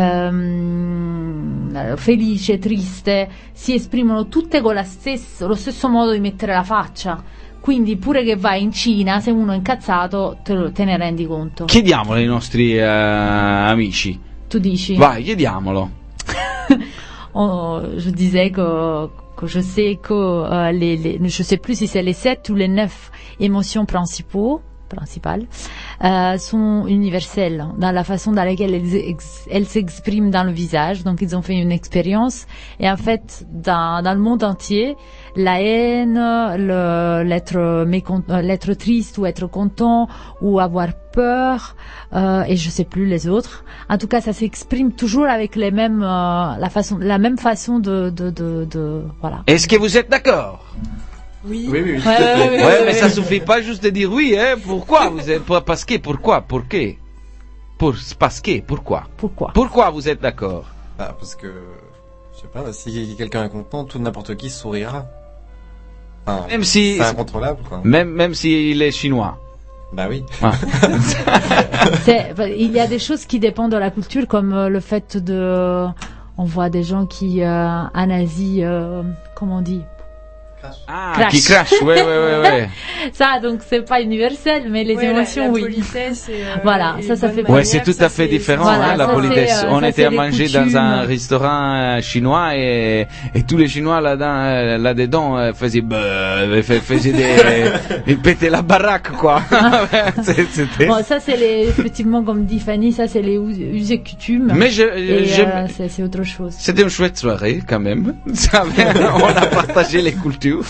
ehm, felice, triste, si esprimono tutte con la stessa, lo stesso modo di mettere la faccia. Quindi pure che vai in Cina, se uno è incazzato te, lo, te ne rendi conto. Chiediamolo ai nostri eh, amici. Tu dici? Vai, chiediamolo. Oh, je disais que, que je sais que euh, les, les, je sais plus si c'est les sept ou les neuf émotions principaux, principales, euh, sont universelles dans la façon dans laquelle elles, ex, elles s'expriment dans le visage. Donc ils ont fait une expérience et en fait dans, dans le monde entier, la haine, le, l'être mécontent, l'être triste ou être content ou avoir peur euh, et je sais plus les autres. En tout cas, ça s'exprime toujours avec les mêmes, euh, la façon, la même façon de, de, de, de voilà. Est-ce que vous êtes d'accord? Oui. Oui, oui, oui. Ouais, ouais, ouais, Ouais, mais ça suffit pas juste de dire oui, hein. Pourquoi vous êtes, parce que, pourquoi, pourquoi? Pour, parce que, pourquoi? Pourquoi? Pourquoi vous êtes d'accord? Ah, parce que, je sais pas, si quelqu'un est content, tout n'importe qui sourira. Enfin, Même si, c'est incontrôlable, quoi. même, même s'il est chinois. Bah oui. Ah. C'est, il y a des choses qui dépendent de la culture, comme euh, le fait de, on voit des gens qui, euh, en Asie, euh, comment on dit? Ah, Crash. qui crash, ouais, ouais, ouais, ouais. Ça, donc, c'est pas universel, mais les Ouais, émotions, la, la oui. politesse et, euh, Voilà, et ça, ça bonne fait- Ouais, manière, c'est tout ça, à fait c'est- différent, Voilà, hein, la ça, politesse. c'est, euh, On ça, était c'est à les manger coutumes. dans un restaurant euh, chinois et, et tous les Chinois là-dedans, euh, là-dedans euh, faisaient, bah, fais- faisaient des, ils pétaient la baraque, quoi. C'est- C'était. Bon, ça, c'est les, effectivement, comme dit Fanny, ça, c'est les us us et coutumes. Mais je, et, je- euh, c'est, c'est autre chose. c'était une chouette soirée, quand même. Ça, on a partagé les cultures.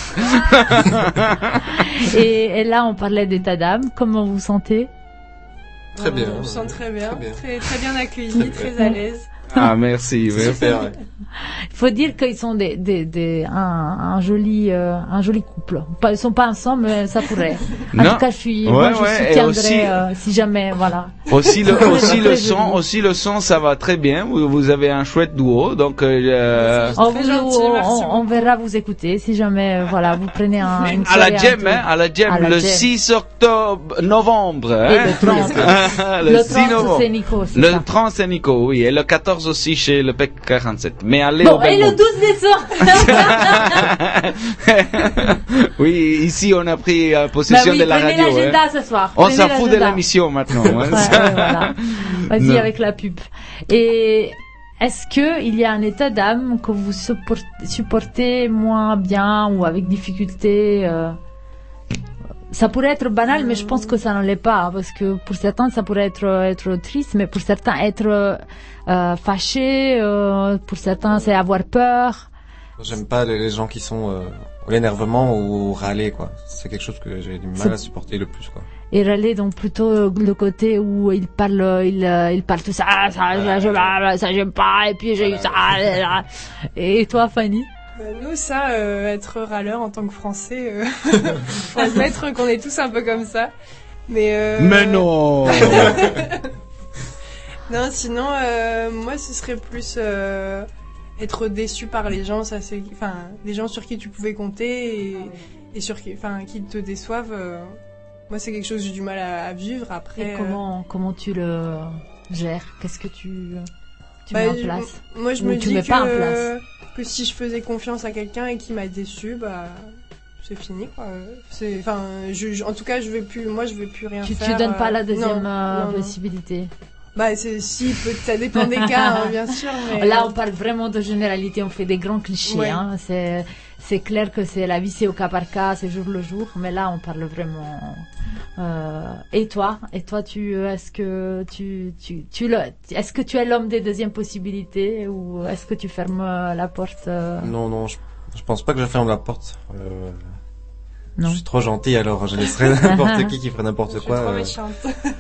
et, et là, on parlait d'état d'âme. Comment vous sentez? Très bien. On se sent très bien, Très bien. très, très bien accueilli, très à l'aise. Ah, merci, merci. Super, ouais. Il faut dire qu'ils sont des, des, des, un, un joli, euh, un joli couple. Pas, ils sont pas ensemble, mais ça pourrait. En Non. tout cas, je suis, Ouais, moi, je ouais, et soutiendrai, aussi- euh, si jamais, voilà. Aussi le, aussi le Très son, joli. aussi le son, ça va très bien. Vous, vous avez un chouette duo, donc, euh, On, Très vous, gentil, on, merci on, on verra vous écouter si jamais, euh, voilà, vous prenez un, une à la soirée Gem, un peu- hein, à la Gem, à la le Gem. six octobre, novembre, Et hein. le trente. le Le six trente, novembre. c'est Nico, c'est Le ça. trente, c'est Nico, oui, et le quatorze quatorze aussi chez le P E C quarante-sept. Mais allez Bon, au et Belmont. le douze décembre. Oui, ici on a pris euh, possession Bah oui, de la prenez radio. l'agenda hein. ce soir. On Prenez s'en fout de l'agenda. l'émission maintenant. hein. Ouais, ouais, voilà. Vas-y Non. avec la pub. Et est-ce que il y a un état d'âme que vous support- supportez moins bien ou avec difficulté euh, Ça pourrait être banal, mais je pense que ça ne l'est pas, parce que pour certains ça pourrait être être triste, mais pour certains être euh, fâché, euh, pour certains c'est avoir peur. J'aime pas les, les gens qui sont euh, l'énervement ou râler, quoi. C'est quelque chose que j'ai du C'est- mal à supporter le plus, quoi. Et râler donc plutôt le côté où il parle, il, euh, il parle tout ça, ça, ça, je, ça j'aime pas, et puis j'ai eu ça. Et toi, Fanny? Bah, nous, ça, euh, être râleur en tant que Français, euh, faut admettre qu'on est tous un peu comme ça. Mais, euh, Mais non. non, sinon, euh, moi, ce serait plus euh, être déçu par les gens, ça c'est, enfin, des gens sur qui tu pouvais compter et, et sur qui, enfin, qui te déçoivent. euh, moi, c'est quelque chose que j'ai du mal à, à vivre. Après, Et comment, comment tu le gères? Qu'est-ce que tu, tu Bah, mets en je- place? moi, je Ou me tu dis mets que, pas en place. que si je faisais confiance à quelqu'un et qui m'a déçu, bah, c'est fini, quoi. C'est, enfin, je, je- en tout cas, je vais plus, moi, je vais plus rien Tu, faire. tu donnes pas euh, la deuxième non, euh, non, non. possibilité. Bah, c'est, si, peut, ça dépend des cas, hein, bien sûr, mais. Là, on parle vraiment de généralité, on fait des grands clichés. Ouais. Hein. C'est, c'est clair que c'est la vie, c'est au cas par cas, c'est jour le jour, mais là, on parle vraiment. Euh, et toi, et toi, tu, est-ce que tu, tu, tu le, est-ce que tu es l'homme des deuxièmes possibilités ou est-ce que tu fermes euh, la porte euh, Non, non, je, je pense pas que je ferme la porte. Euh, Non. Je suis trop gentil, alors je laisserai n'importe qui qui ferait n'importe Je suis quoi. trop euh, méchante.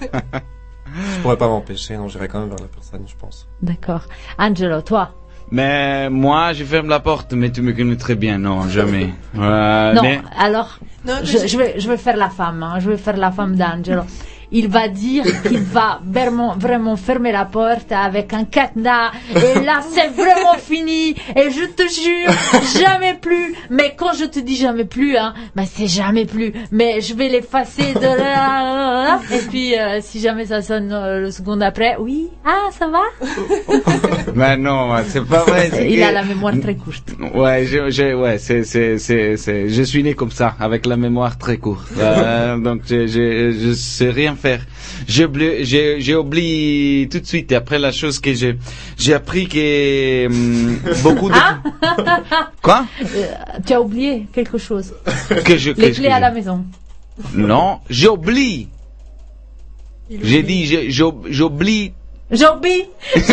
je pourrais pas m'empêcher, non, j'irai quand même vers la personne, je pense. D'accord. Angelo, toi. Mais moi, je ferme la porte, mais tu me connais très bien, non, jamais. Euh, Non, mais- alors, Non, mais je, je- je vais, je vais faire la femme, hein, je vais faire la femme d'Angelo. Il va dire qu'il va vraiment, vraiment fermer la porte avec un cadenas. Et là, c'est vraiment fini. Et je te jure, jamais plus. Mais quand je te dis jamais plus, hein, ben c'est jamais plus. Mais je vais l'effacer de là. Et puis, euh, si jamais ça sonne euh, le second après, oui, ah, ça va? Mais non, c'est pas vrai. c'est Il que- a la mémoire très courte. Ouais, je, je, ouais, c'est, c'est, c'est, c'est, je suis né comme ça, avec la mémoire très courte. Euh, donc, je, je, je sais rien faire. J'ai oublié, j'ai, j'ai oublié tout de suite. Et après, la chose que j'ai, j'ai appris que hum, beaucoup de. Quoi? Euh, tu as oublié quelque chose. Que je, Les qu'est-ce clés que à j'ai- la maison. Non, j'oublie. Il J'ai oublie. dit, j'ai- j'oub- j'oublie. J'oublie.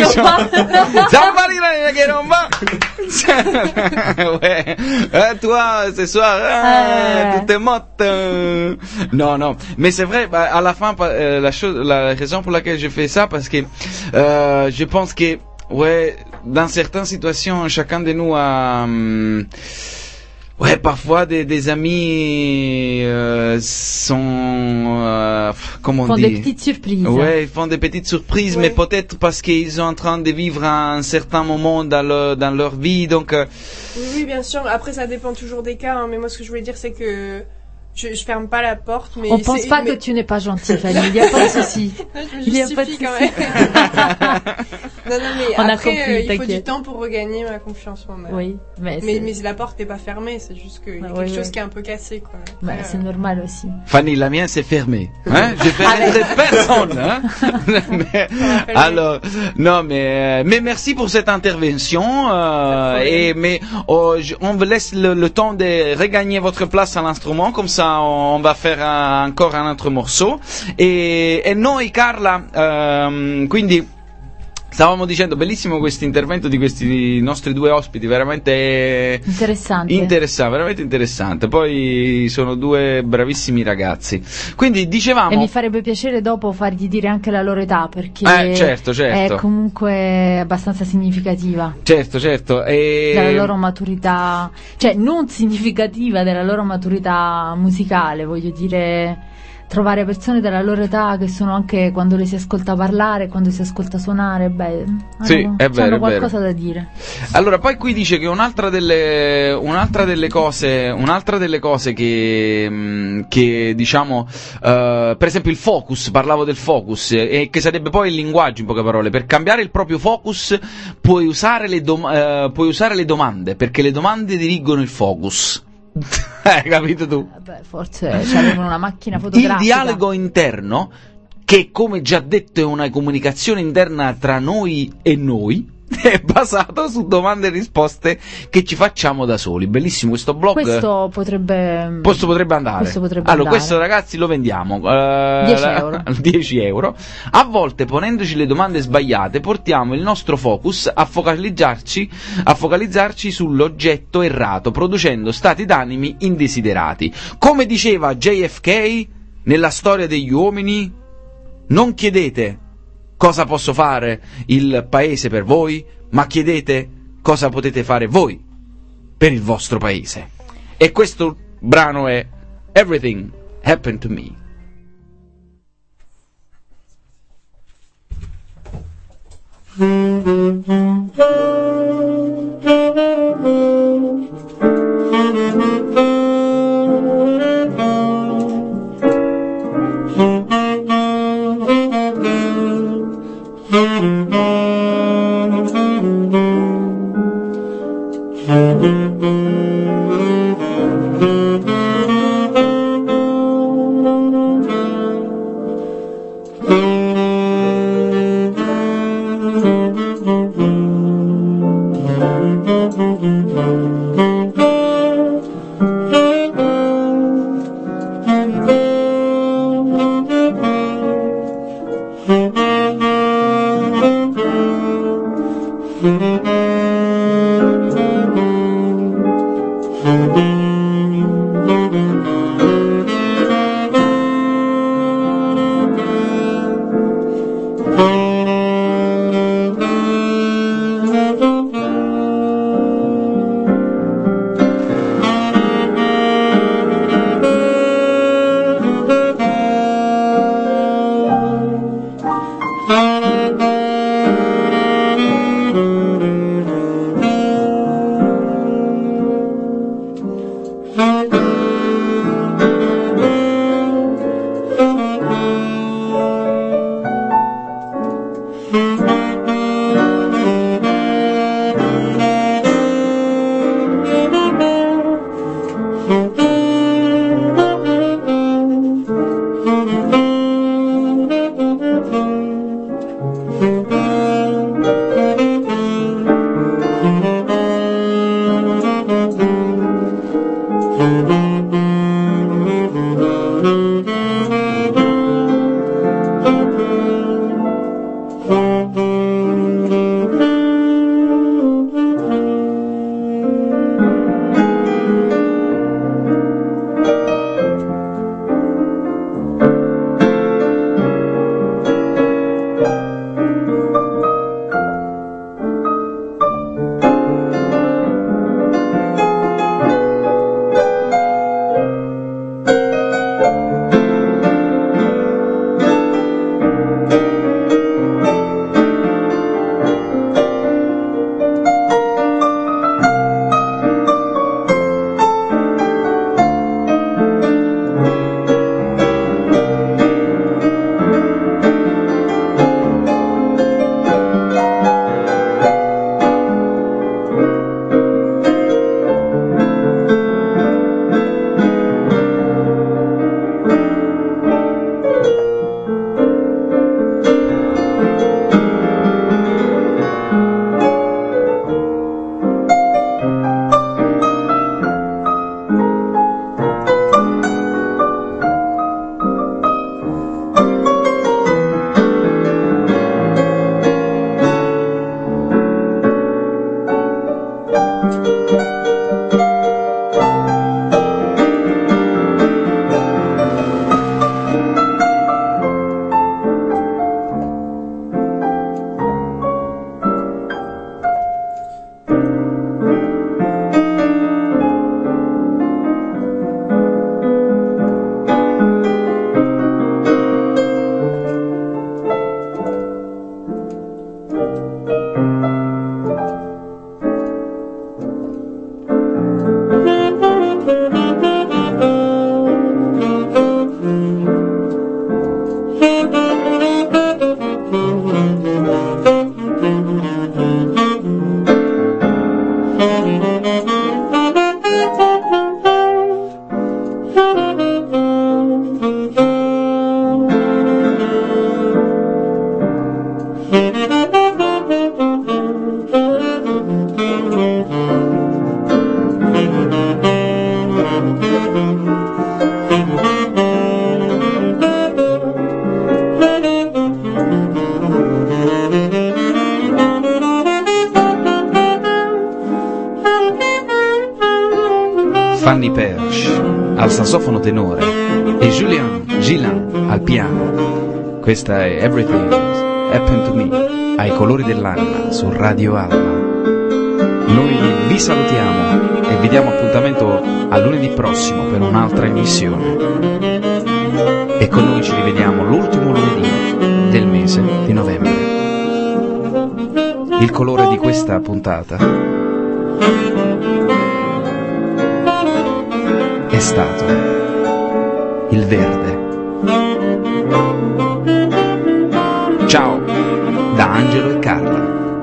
Ouais. Euh, toi, ce soir, ah, Euh. tout est morte. euh. Non, non. Mais c'est vrai, bah, à la fin, euh, la chose, la raison pour laquelle je fais ça, parce que euh, je pense que, ouais, dans certaines situations, chacun de nous a. hum, Ouais, parfois des, des amis euh, sont, euh, comment on Font dit, des petites surprises. ouais, ils font des petites surprises, Ouais. mais peut-être parce qu'ils sont en train de vivre un certain moment dans, le, dans leur vie, donc euh, Oui, oui, bien sûr. Après, ça dépend toujours des cas, hein, mais moi, ce que je voulais dire, c'est que je, je ferme pas la porte, mais On pense c'est- pas mais- que tu n'es pas gentil, Fanny. Il n'y a pas de souci. Je me Il y a pas de justifie quand même. non, non, mais On a après, compris, euh, il faut du t'inquiète. temps pour regagner ma confiance en moi. Oui, mais, Mais, c'est, mais la porte n'est pas fermée, c'est juste qu'il y a Ah, quelque oui, chose oui. qui est un peu cassé, quoi. bah, Après, c'est euh, normal aussi. Fanny, la mienne c'est fermé. Hein? Je fais rentrer personne. Hein? mais, rappelle- alors, non, mais, mais merci pour cette intervention. Euh, Pas de et mais oh, je- on vous laisse le, le temps de regagner votre place à l'instrument, comme ça on va faire un- encore un autre morceau. E, e noi, Carla, ehm, quindi. Stavamo dicendo, bellissimo questo intervento di questi nostri due ospiti, veramente Interessante. interessante, veramente interessante. Poi sono due bravissimi ragazzi. Quindi dicevamo, E mi farebbe piacere dopo fargli dire anche la loro età, perché Eh, certo, certo. è comunque abbastanza significativa certo, certo, e della loro maturità, cioè non significativa della loro maturità musicale, voglio dire, trovare persone della loro età che sono anche, quando le si ascolta parlare, quando si ascolta suonare, beh, sì, hanno, è vero, hanno è qualcosa vero. da dire. Allora, poi qui dice che un'altra delle un'altra delle cose, un'altra delle cose che mh, che diciamo uh, per esempio il focus, parlavo del focus, e che sarebbe poi il linguaggio, in poche parole. Per cambiare il proprio focus puoi usare le dom- uh, puoi usare le domande, perché le domande dirigono il focus. Hai capito tu? Eh, beh, forse avevano una macchina fotografica. Il dialogo interno, che come già detto è una comunicazione interna tra noi e noi, è basato su domande e risposte che ci facciamo da soli. Bellissimo questo blog. Questo potrebbe Questo potrebbe andare. Questo potrebbe allora, andare. questo ragazzi lo vendiamo uh, dieci euro. dieci euro. A volte, ponendoci le domande sbagliate, portiamo il nostro focus a focalizzarci, a focalizzarci sull'oggetto errato, producendo stati d'animi indesiderati. Come diceva J F K nella storia degli uomini, non chiedete cosa posso fare il paese per voi, ma chiedete cosa potete fare voi per il vostro paese. E questo brano è Everything Happened to Me. Fanny Perche al sassofono tenore e Julien Gillin al piano. Questa è Everything Happened to Me ai colori dell'anima su Radio Alba. Noi vi salutiamo e vi diamo appuntamento a lunedì prossimo per un'altra emissione. E con noi ci rivediamo l'ultimo lunedì del mese di novembre. Il colore di questa puntata è stato il verde. Ciao da Angelo e Carla.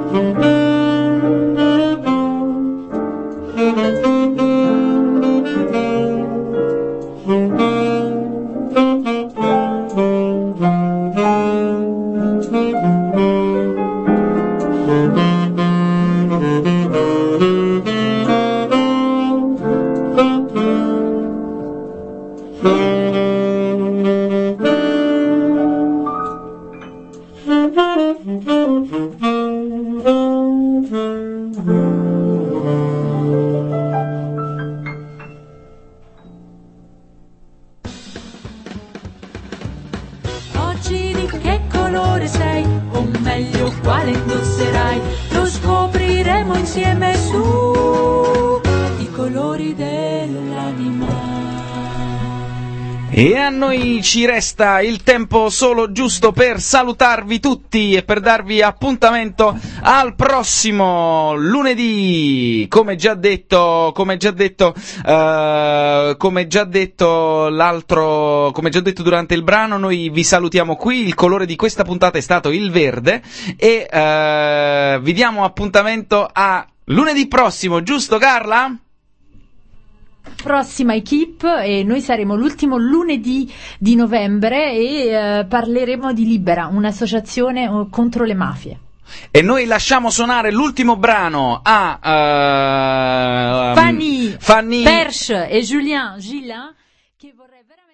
Oggi di che colore sei, o meglio quale indosserai, lo scopriremo insieme su i colori dell'anima. E a noi ci resta il tempo solo giusto per salutarvi tutti e per darvi appuntamento al prossimo lunedì. Come già detto, come già detto, uh, come già detto l'altro, come già detto durante il brano, noi vi salutiamo qui. Il colore di questa puntata è stato il verde e uh, vi diamo appuntamento a lunedì prossimo, giusto Carla? Prossima equipe e noi saremo l'ultimo lunedì di novembre e eh, parleremo di Libera, un'associazione uh, contro le mafie. E noi lasciamo suonare l'ultimo brano a uh, Fanny, Fanny Perche e Julien Gillin che vorrei veramente